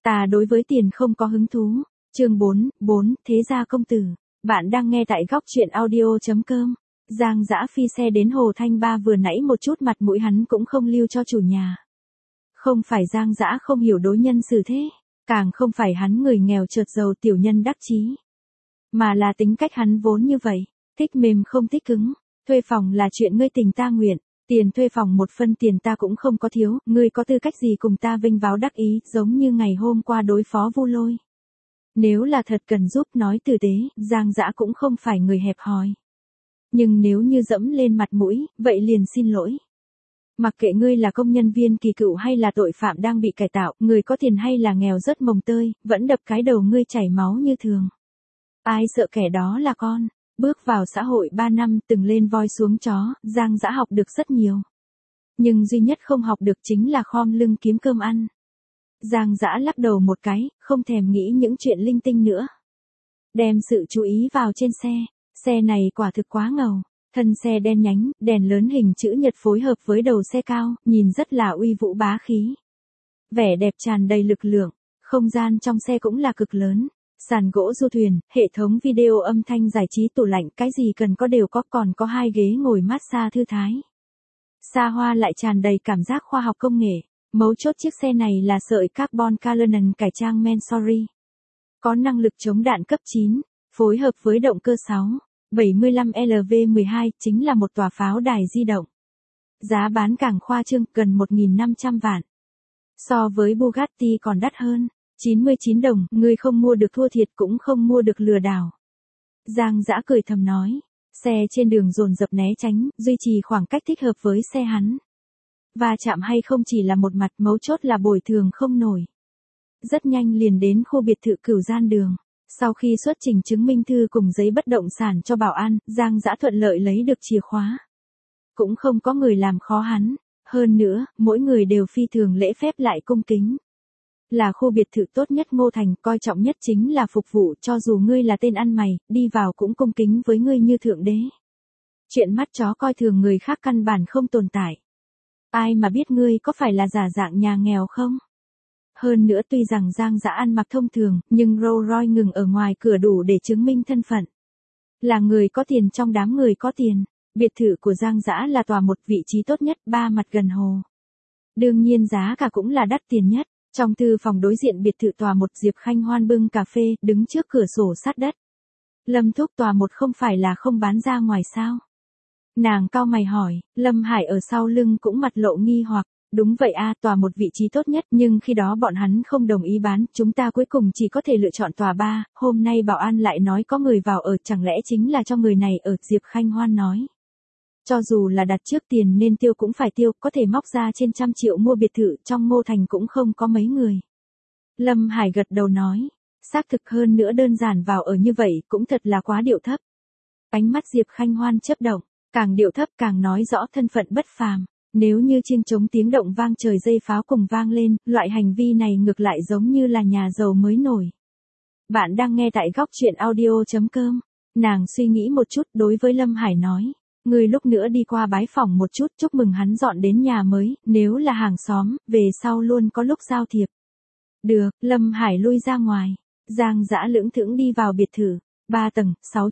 Ta đối với tiền không có hứng thú. Chương 4, Thế gia công tử. Bạn đang nghe tại góc truyện audio.com. Giang Dã phi xe đến Hồ Thanh Ba, vừa nãy một chút mặt mũi hắn cũng không lưu cho chủ nhà. Không phải Giang Dã không hiểu đối nhân xử thế, càng không phải hắn người nghèo chợt giàu tiểu nhân đắc chí, mà là tính cách hắn vốn như vậy, thích mềm không thích cứng. Thuê phòng là chuyện ngươi tình ta nguyện, tiền thuê phòng một phân tiền ta cũng không có thiếu, ngươi có tư cách gì cùng ta vinh váo đắc ý, giống như ngày hôm qua đối phó Vu Lôi. Nếu là thật cần giúp nói tử tế, Giang Dã cũng không phải người hẹp hòi. Nhưng nếu như dẫm lên mặt mũi, vậy liền xin lỗi. Mặc kệ ngươi là công nhân viên kỳ cựu hay là tội phạm đang bị cải tạo, người có tiền hay là nghèo rất mồng tơi, vẫn đập cái đầu ngươi chảy máu như thường. Ai sợ kẻ đó là con. Bước vào xã hội 3 năm, từng lên voi xuống chó, Giang Dã học được rất nhiều. Nhưng duy nhất không học được chính là khom lưng kiếm cơm ăn. Giang Dã lắc đầu một cái, không thèm nghĩ những chuyện linh tinh nữa. Đem sự chú ý vào trên xe. Xe này quả thực quá ngầu. Thân xe đen nhánh, đèn lớn hình chữ nhật phối hợp với đầu xe cao, nhìn rất là uy vũ bá khí. Vẻ đẹp tràn đầy lực lượng. Không gian trong xe cũng là cực lớn. Sàn gỗ du thuyền, hệ thống video âm thanh giải trí, tủ lạnh, cái gì cần có đều có, còn có 2 ghế ngồi massage thư thái. Xa hoa lại tràn đầy cảm giác khoa học công nghệ. Mấu chốt chiếc xe này là sợi carbon Cullinan cải trang Mansory. Có năng lực chống đạn cấp 9, phối hợp với động cơ 6, 75 LV12, chính là một tòa pháo đài di động. Giá bán càng khoa trương, gần 1.500 vạn. So với Bugatti còn đắt hơn. 99 đồng, ngươi không mua được thua thiệt cũng không mua được lừa đảo. Giang Dã cười thầm nói. Xe trên đường dồn dập né tránh, duy trì khoảng cách thích hợp với xe hắn. Va chạm hay không chỉ là một mặt, mấu chốt là bồi thường không nổi. Rất nhanh liền đến khu biệt thự Cửu Gian Đường. Sau khi xuất trình chứng minh thư cùng giấy bất động sản cho bảo an, Giang Dã thuận lợi lấy được chìa khóa. Cũng không có người làm khó hắn. Hơn nữa, mỗi người đều phi thường lễ phép lại cung kính. Là khu biệt thự tốt nhất Ngô Thành, coi trọng nhất chính là phục vụ, cho dù ngươi là tên ăn mày, đi vào cũng cung kính với ngươi như thượng đế. Chuyện mắt chó coi thường người khác căn bản không tồn tại. Ai mà biết ngươi có phải là giả dạng nhà nghèo không? Hơn nữa tuy rằng Giang Dã ăn mặc thông thường, nhưng Rolls Royce ngừng ở ngoài cửa đủ để chứng minh thân phận. Là người có tiền trong đám người có tiền. Biệt thự của Giang Dã là tòa một, vị trí tốt nhất, 3 mặt gần hồ. Đương nhiên giá cả cũng là đắt tiền nhất. Trong thư phòng đối diện biệt thự tòa một, Diệp Khanh Hoan bưng cà phê, đứng trước cửa sổ sát đất. Lâm Thúc, tòa một không phải là không bán ra ngoài sao? Nàng cau mày hỏi. Lâm Hải ở sau lưng cũng mặt lộ nghi hoặc. Đúng vậy a, tòa một vị trí tốt nhất, nhưng khi đó bọn hắn không đồng ý bán, chúng ta cuối cùng chỉ có thể lựa chọn tòa 3, hôm nay bảo an lại nói có người vào ở, chẳng lẽ chính là cho người này ở, Diệp Khanh Hoan nói. Cho dù là đặt trước tiền nên tiêu cũng phải tiêu, có thể móc ra trên 100 triệu mua biệt thự, trong Ngô Thành cũng không có mấy người. Lâm Hải gật đầu nói, xác thực, hơn nữa đơn giản vào ở như vậy, cũng thật là quá điệu thấp. Ánh mắt Diệp Khanh Hoan chớp động, càng điệu thấp càng nói rõ thân phận bất phàm. Nếu như chiêng trống tiếng động vang trời, dây pháo cùng vang lên, loại hành vi này ngược lại giống như là nhà giàu mới nổi. Bạn đang nghe tại góc truyện audio.com. Nàng suy nghĩ một chút, đối với Lâm Hải nói. Ngươi lúc nữa đi qua bái phỏng một chút, chúc mừng hắn dọn đến nhà mới, nếu là hàng xóm, về sau luôn có lúc giao thiệp. Được, Lâm Hải lui ra ngoài. Giang Dã lững thững đi vào biệt thự. 3 tầng,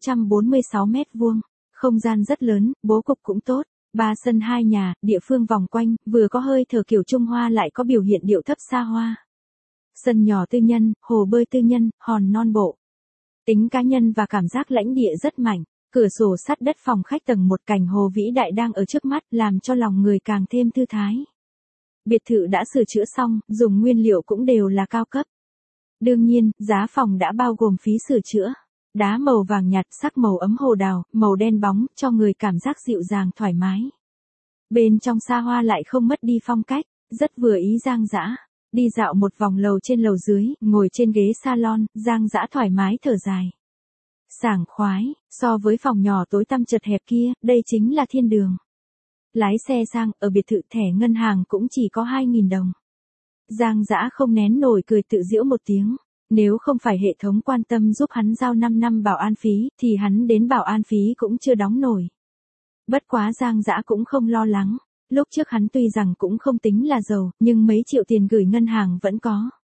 646 mét vuông. Không gian rất lớn, bố cục cũng tốt. 3 sân 2 nhà, địa phương vòng quanh, vừa có hơi thở kiểu Trung Hoa lại có biểu hiện điệu thấp xa hoa. Sân nhỏ tư nhân, hồ bơi tư nhân, hòn non bộ. Tính cá nhân và cảm giác lãnh địa rất mạnh. Cửa sổ sát đất phòng khách tầng 1, cảnh hồ vĩ đại đang ở trước mắt, làm cho lòng người càng thêm thư thái. Biệt thự đã sửa chữa xong, dùng nguyên liệu cũng đều là cao cấp. Đương nhiên, giá phòng đã bao gồm phí sửa chữa. Đá màu vàng nhạt, sắc màu ấm hồ đào, màu đen bóng, cho người cảm giác dịu dàng thoải mái. Bên trong xa hoa lại không mất đi phong cách, rất vừa ý Giang Dã. Đi dạo một vòng lầu trên lầu dưới, ngồi trên ghế salon, Giang Dã thoải mái thở dài. Sảng khoái, so với phòng nhỏ tối tăm chật hẹp kia, đây chính là thiên đường. Lái xe sang, ở biệt thự thẻ ngân hàng cũng chỉ có 2.000 đồng. Giang Dã không nén nổi cười tự giễu một tiếng. Nếu không phải hệ thống quan tâm giúp hắn giao 5 năm bảo an phí, thì hắn đến bảo an phí cũng chưa đóng nổi. Bất quá Giang Dã cũng không lo lắng. Lúc trước hắn tuy rằng cũng không tính là giàu, nhưng mấy triệu tiền gửi ngân hàng vẫn có.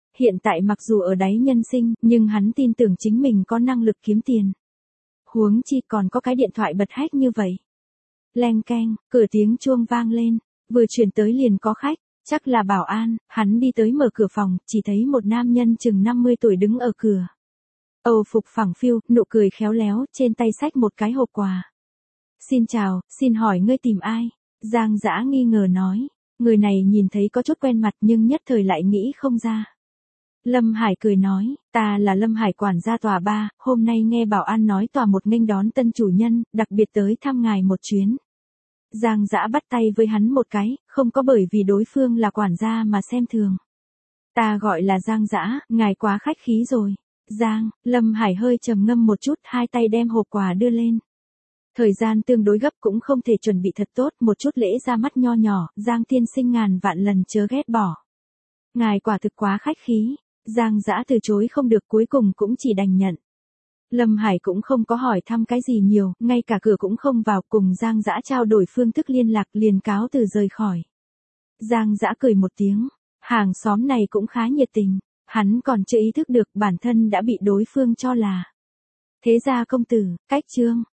Hiện tại mặc dù ở đáy nhân sinh, nhưng hắn tin tưởng chính mình có năng lực kiếm tiền. Huống chi còn có cái điện thoại bật hách như vậy. Leng keng, cửa tiếng chuông vang lên, vừa chuyển tới liền có khách, chắc là bảo an, hắn đi tới mở cửa phòng, chỉ thấy một nam nhân chừng 50 tuổi đứng ở cửa. Âu phục phẳng phiu, nụ cười khéo léo, trên tay xách một cái hộp quà. Xin chào, xin hỏi ngươi tìm ai? Giang Dã nghi ngờ nói, người này nhìn thấy có chút quen mặt nhưng nhất thời lại nghĩ không ra. Lâm Hải cười nói, ta là Lâm Hải quản gia tòa 3, hôm nay nghe bảo an nói tòa một nghênh đón tân chủ nhân, đặc biệt tới thăm ngài một chuyến. Giang Dã bắt tay với hắn một cái, không có bởi vì đối phương là quản gia mà xem thường. Ta gọi là Giang Dã, ngài quá khách khí rồi. Lâm Hải hơi trầm ngâm một chút, hai tay đem hộp quà đưa lên. Thời gian tương đối gấp cũng không thể chuẩn bị thật tốt, một chút lễ ra mắt nho nhỏ, Giang tiên sinh ngàn vạn lần chớ ghét bỏ. Ngài quả thực quá khách khí. Giang Dã từ chối không được, cuối cùng cũng chỉ đành nhận. Lâm Hải cũng không có hỏi thăm cái gì nhiều, ngay cả cửa cũng không vào, cùng Giang Dã trao đổi phương thức liên lạc, liền cáo từ rời khỏi. Giang Dã cười một tiếng, hàng xóm này cũng khá nhiệt tình, hắn còn chưa ý thức được bản thân đã bị đối phương cho là thế gia công tử. Cách chương